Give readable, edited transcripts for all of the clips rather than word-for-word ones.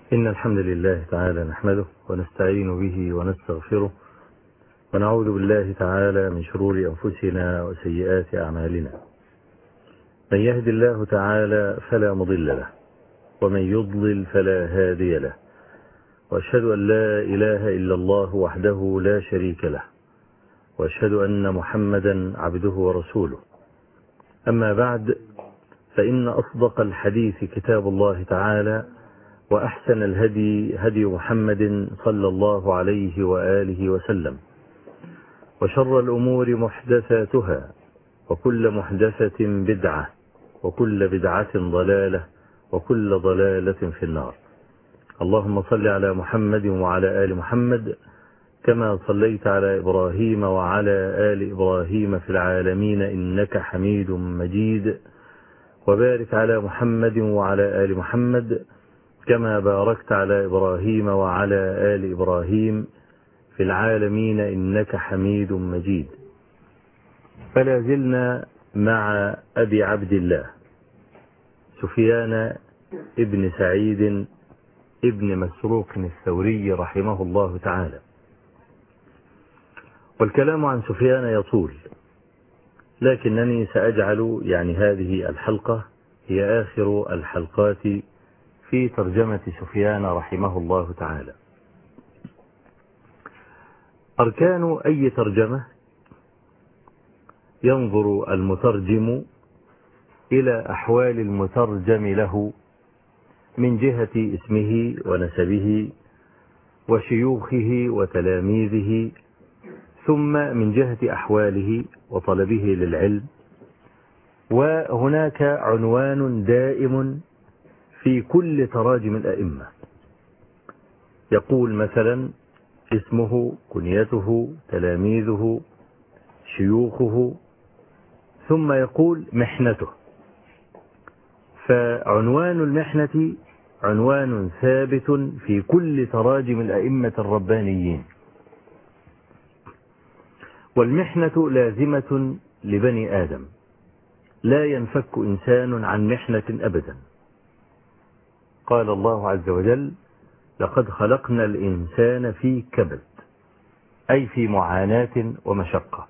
إن الحمد لله تعالى نحمده ونستعين به ونستغفره ونعوذ بالله تعالى من شرور أنفسنا وسيئات أعمالنا. من يهد الله تعالى فلا مضل له ومن يضلل فلا هادي له، وأشهد أن لا إله إلا الله وحده لا شريك له، وأشهد أن محمدا عبده ورسوله. أما بعد، فإن أصدق الحديث كتاب الله تعالى، وأحسن الهدي هدي محمد صلى الله عليه وآله وسلم، وشر الأمور محدثاتها، وكل محدثة بدعة، وكل بدعة ضلالة، وكل ضلالة في النار. اللهم صل على محمد وعلى آل محمد كما صليت على إبراهيم وعلى آل إبراهيم في العالمين إنك حميد مجيد، وبارك على محمد وعلى آل محمد كما باركت على إبراهيم وعلى آل إبراهيم في العالمين إنك حميد مجيد. فلا زلنا مع أبي عبد الله سفيان ابن سعيد ابن مسروق الثوري رحمه الله تعالى، والكلام عن سفيان يطول، لكنني سأجعل هذه الحلقة هي آخر الحلقات في ترجمة سفيان رحمه الله تعالى. أركان أي ترجمة: ينظر المترجم إلى أحوال المترجم له من جهة اسمه ونسبه وشيوخه وتلاميذه، ثم من جهة أحواله وطلبه للعلم. وهناك عنوان دائم في كل تراجم الأئمة، يقول مثلا اسمه، كنيته، تلاميذه، شيوخه، ثم يقول محنته. فعنوان المحنة عنوان ثابت في كل تراجم الأئمة الربانيين، والمحنة لازمة لبني آدم، لا ينفك إنسان عن محنة أبدا. قال الله عز وجل: لقد خلقنا الإنسان في كبد، أي في معاناة ومشقة.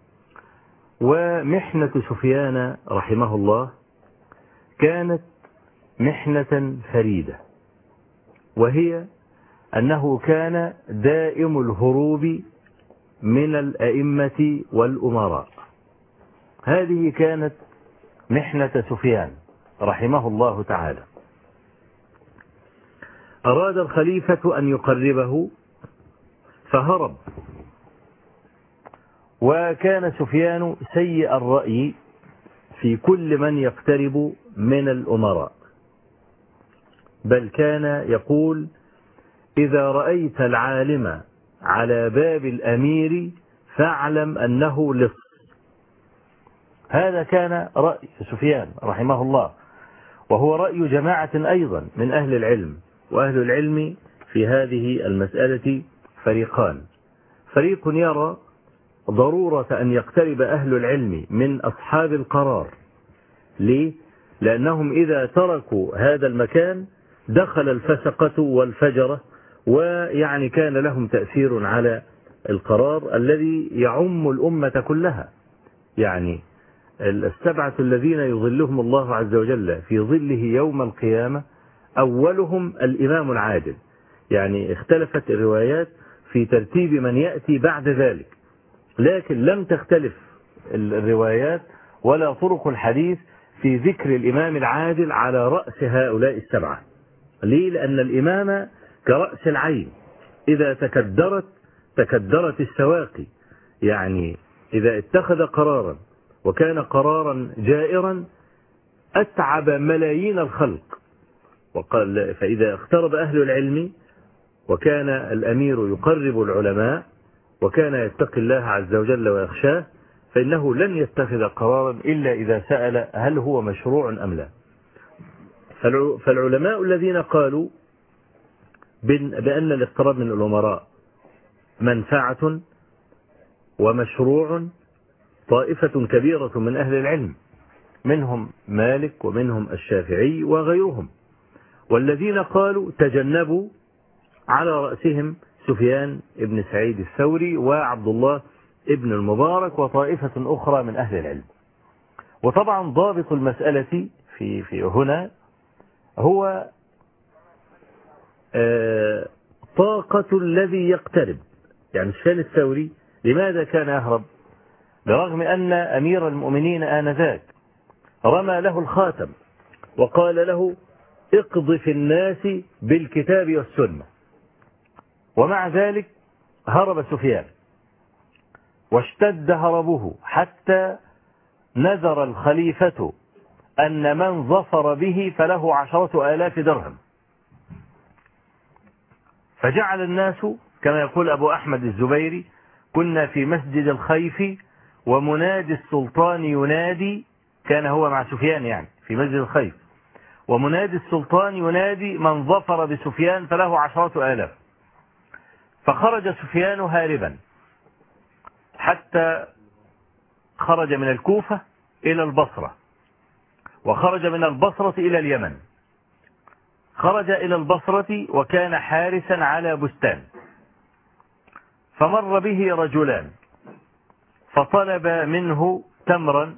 ومحنة سفيان رحمه الله كانت محنة فريدة، وهي أنه كان دائم الهروب من الأئمة والأمراء. هذه كانت محنة سفيان رحمه الله تعالى. أراد الخليفة أن يقربه فهرب، وكان سفيان سيء الرأي في كل من يقترب من الأمراء، بل كان يقول: إذا رأيت العالم على باب الأمير فاعلم أنه لص. هذا كان رأي سفيان رحمه الله، وهو رأي جماعة أيضا من أهل العلم. وأهل العلم في هذه المسألة فريقان: فريق يرى ضرورة أن يقترب أهل العلم من أصحاب القرار. ليه؟ لأنهم إذا تركوا هذا المكان دخل الفسقة والفجرة، كان لهم تأثير على القرار الذي يعم الأمة كلها. السبعة الذين يظلهم الله عز وجل في ظله يوم القيامة أولهم الإمام العادل. اختلفت الروايات في ترتيب من يأتي بعد ذلك، لكن لم تختلف الروايات ولا طرق الحديث في ذكر الإمام العادل على رأس هؤلاء السبعة. ليه؟ لأن الإمام كرأس العين، إذا تكدرت السواقي. إذا اتخذ قرارا وكان قرارا جائرا أتعب ملايين الخلق. وقال: فإذا اقترب أهل العلم وكان الأمير يقرب العلماء وكان يتقي الله عز وجل ويخشاه، فإنه لن يتخذ قرارا إلا إذا سأل هل هو مشروع أم لا. فالعلماء الذين قالوا بأن الاقتراب من الأمراء منفعة ومشروع طائفة كبيرة من أهل العلم، منهم مالك ومنهم الشافعي وغيرهم. والذين قالوا تجنبوا على رأسهم سفيان بن سعيد الثوري وعبد الله ابن المبارك وطائفة أخرى من أهل العلم. وطبعا ضابط المسألة في هنا هو طاقة الذي يقترب. يعني سفيان الثوري لماذا كان يهرب؟ برغم أن أمير المؤمنين آنذاك رمى له الخاتم وقال له اقض في الناس بالكتاب والسنة، ومع ذلك هرب سفيان واشتد هربه حتى نذر الخليفة أن من ظفر به فله 10,000 درهم. فجعل الناس كما يقول أبو أحمد الزبيري كنا في مسجد الخيف ومنادي السلطان ينادي، كان هو مع سفيان يعني في مسجد الخيف، ومنادي السلطان ينادي من ظفر بسفيان فله 10,000. فخرج سفيان هاربا حتى خرج من الكوفة إلى البصرة، وخرج من البصرة إلى اليمن. خرج إلى البصرة وكان حارسا على بستان، فمر به رجلان فطلب منه تمرا،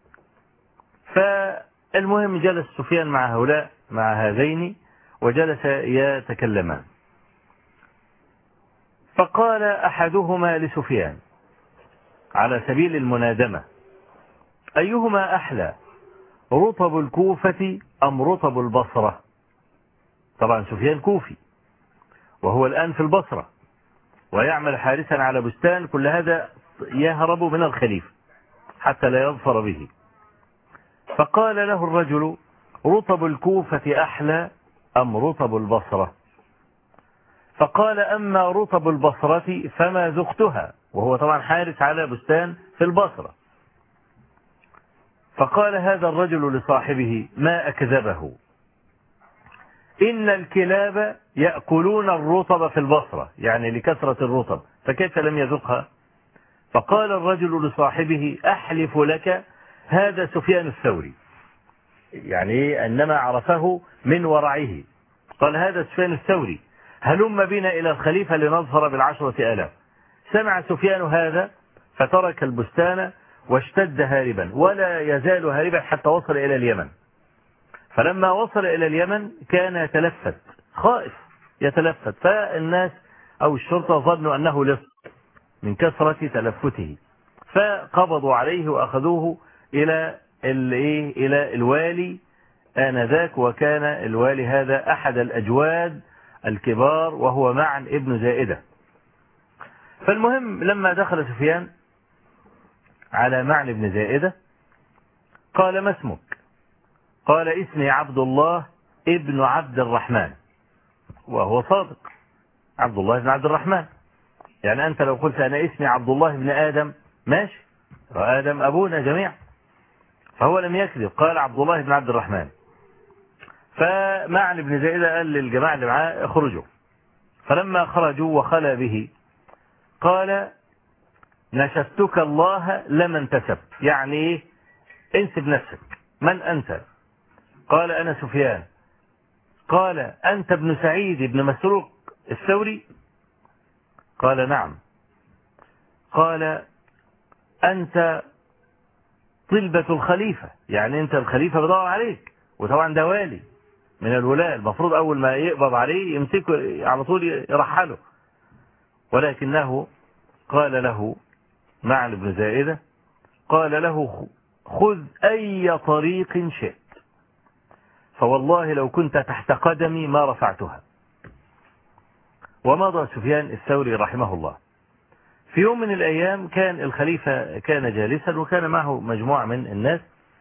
فالمهم جلس سفيان مع هذين وجلس يتكلمان. فقال أحدهما لسفيان على سبيل المنادمة أيهما أحلى، رطب الكوفة أم رطب البصرة؟ طبعا سفيان كوفي وهو الآن في البصرة ويعمل حارسا على بستان، كل هذا يهرب من الخليفة حتى لا يظفر به. فقال له الرجل رطب الكوفة أحلى أم رطب البصرة؟ فقال أما رطب البصرة فما ذقتها، وهو طبعا حارس على بستان في البصرة. فقال هذا الرجل لصاحبه ما أكذبه، إن الكلاب يأكلون الرطب في البصرة، يعني لكثرة الرطب، فكيف لم يذقها؟ فقال الرجل لصاحبه أحلف لك هذا سفيان الثوري، يعني أنما عرفه من ورعه. قال هذا سفيان الثوري، هلم بنا إلى الخليفة لنظفر ب10,000. سمع سفيان هذا فترك البستان واشتد هاربا، ولا يزال هاربا حتى وصل إلى اليمن. فلما وصل إلى اليمن كان يتلفت، خائف يتلفت، فالناس أو الشرطة ظنوا أنه لص من كثرة تلفته، فقبضوا عليه وأخذوه إلى الوالي آنذاك، وكان الوالي هذا أحد الأجواد الكبار وهو معن ابن زائدة. فالمهم لما دخل سفيان على معن ابن زائدة قال ما اسمك؟ قال اسمي عبد الله ابن عبد الرحمن، وهو صادق، عبد الله بن عبد الرحمن. يعني أنت لو قلت أنا اسمي عبد الله بن آدم ماشي، وآدم أبونا جميعا، فهو لم يكذب، قال عبد الله بن عبد الرحمن. فمعن ابن زائدة قال للجماعة اللي معاه اخرجوا. فلما خرجوا وخلى به قال نشدتك الله لما انتسب، يعني ايه؟ انسب نفسك، من أنت؟ قال أنا سفيان. قال أنت ابن سعيد بن مسروق الثوري؟ قال نعم. قال أنت طلبة الخليفة، يعني أنت الخليفة بدور عليك، وطبعا ده والي من الولاة، المفروض أول ما يقبض عليه يمسكه على طول يرحله. ولكنه قال له معن بن زائدة قال له خذ أي طريق شئت، فوالله لو كنت تحت قدمي ما رفعتها. ومضى سفيان الثوري رحمه الله. في يوم من الأيام كان الخليفة كان جالسا وكان معه مجموعة من الناس،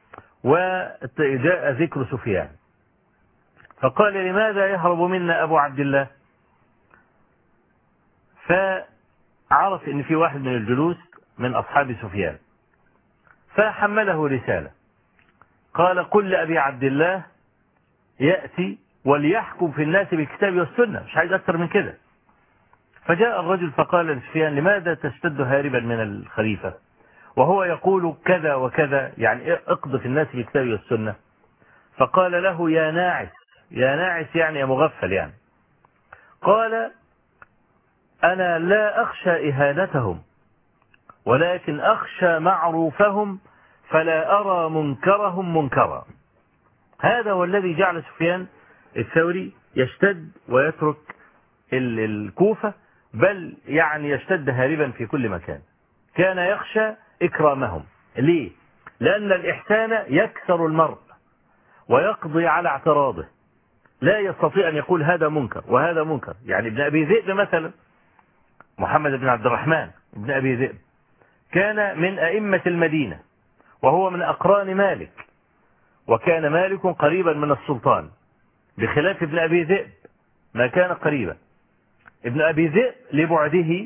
وجاء ذكر سفيان، فقال لماذا يهرب منا أبو عبد الله؟ فعرف ان في واحد من الجلوس من أصحاب سفيان، فحمله رسالة قال قل لأبي عبد الله يأتي وليحكم في الناس بالكتاب والسنة، مش عايز أكثر من كده. فجاء الرجل فقال لسفيان لماذا تشتد هاربا من الخليفة وهو يقول كذا وكذا، يعني اقض في الناس بالكتاب والسنة؟ فقال له يا ناعس يا ناعس يعني يا مغفل يعني. قال أنا لا أخشى إهانتهم ولكن أخشى معروفهم فلا أرى منكرهم منكرا. هذا هو الذي جعل سفيان الثوري يشتد ويترك الكوفة، بل يعني يشتد هاربا في كل مكان. كان يخشى إكرامهم. ليه؟ لأن الإحسان يكسر المرء ويقضي على اعتراضه، لا يستطيع أن يقول هذا منكر وهذا منكر. يعني ابن أبي ذئب مثلا، محمد بن عبد الرحمن ابن أبي ذئب، كان من أئمة المدينة وهو من أقران مالك، وكان مالك قريبا من السلطان بخلاف ابن أبي ذئب ما كان قريبا. ابن أبي ذئب لبعده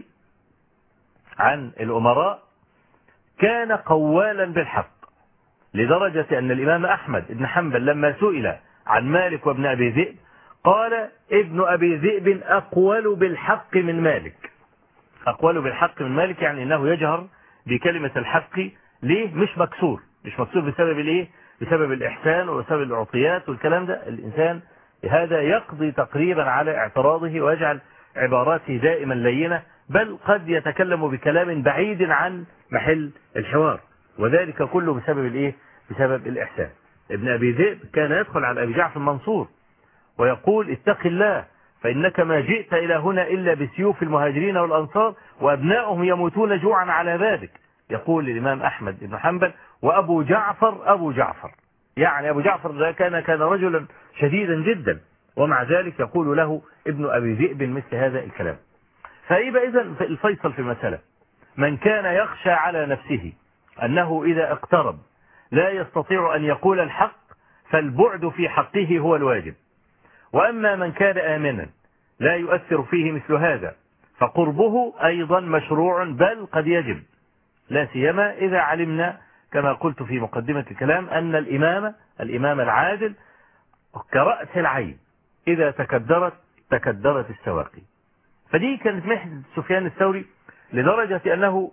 عن الأمراء كان قوالا بالحق، لدرجة أن الإمام أحمد بن حنبل لما سئل عن مالك وابن أبي ذئب قال ابن أبي ذئب أقول بالحق من مالك. أقول بالحق من مالك يعني أنه يجهر بكلمة الحق. ليه؟ مش مكسور بسبب الايه؟ بسبب الإحسان وبسبب العطيات والكلام ده. الإنسان هذا يقضي تقريبا على اعتراضه ويجعل عباراته دائما لينة، بل قد يتكلم بكلام بعيد عن محل الحوار، وذلك كله بسبب الايه؟ بسبب الإحسان. ابن أبي ذئب كان يدخل على أبي جعفر المنصور ويقول اتق الله فإنك ما جئت إلى هنا إلا بسيوف المهاجرين والأنصار وأبنائهم يموتون جوعا على بابك. يقول الإمام أحمد بن حنبل وأبو جعفر يعني أبو جعفر ده كان رجلا شديدا جدا، ومع ذلك يقول له ابن أبي ذئب مثل هذا الكلام. فإذا الفيصل في المسألة من كان يخشى على نفسه أنه إذا اقترب لا يستطيع أن يقول الحق فالبعد في حقه هو الواجب، وأما من كان آمنا لا يؤثر فيه مثل هذا فقربه أيضا مشروع بل قد يجب، لا سيما إذا علمنا كما قلت في مقدمة الكلام أن الإمام العادل كرأس العين إذا تكدرت السواقي. فدي كانت محنة سفيان الثوري، لدرجة أنه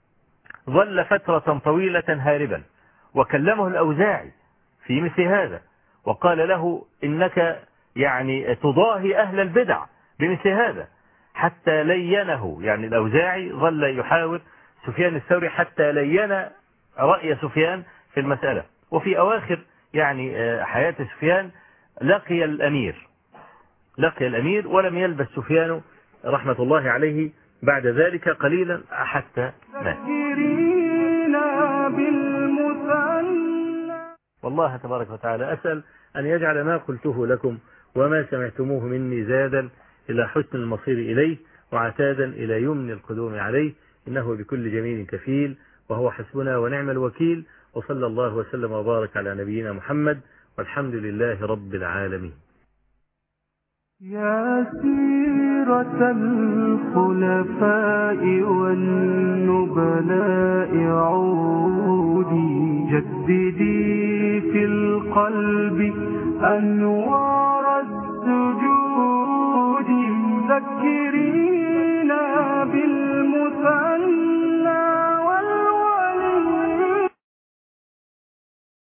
ظل فترة طويلة هاربا، وكلمه الأوزاعي في مثل هذا وقال له إنك يعني تضاهي أهل البدع بمثل هذا، حتى لينه. يعني الأوزاعي ظل يحاور سفيان الثوري حتى لين رأي سفيان في المسألة. وفي أواخر يعني حياة سفيان لقي الأمير ولم يلبس سفيان رحمة الله عليه بعد ذلك قليلا حتى مات. والله تبارك وتعالى أسأل أن يجعل ما قلته لكم وما سمعتموه مني زادا إلى حسن المصير إليه وعتادا إلى يمن القدوم عليه، إنه بكل جميل كفيل وهو حسبنا ونعم الوكيل. وصلى الله وسلم وبارك على نبينا محمد والحمد لله رب العالمين. يا سيرة الخلفاء والنبلاء عودي جددي في القلب أنوار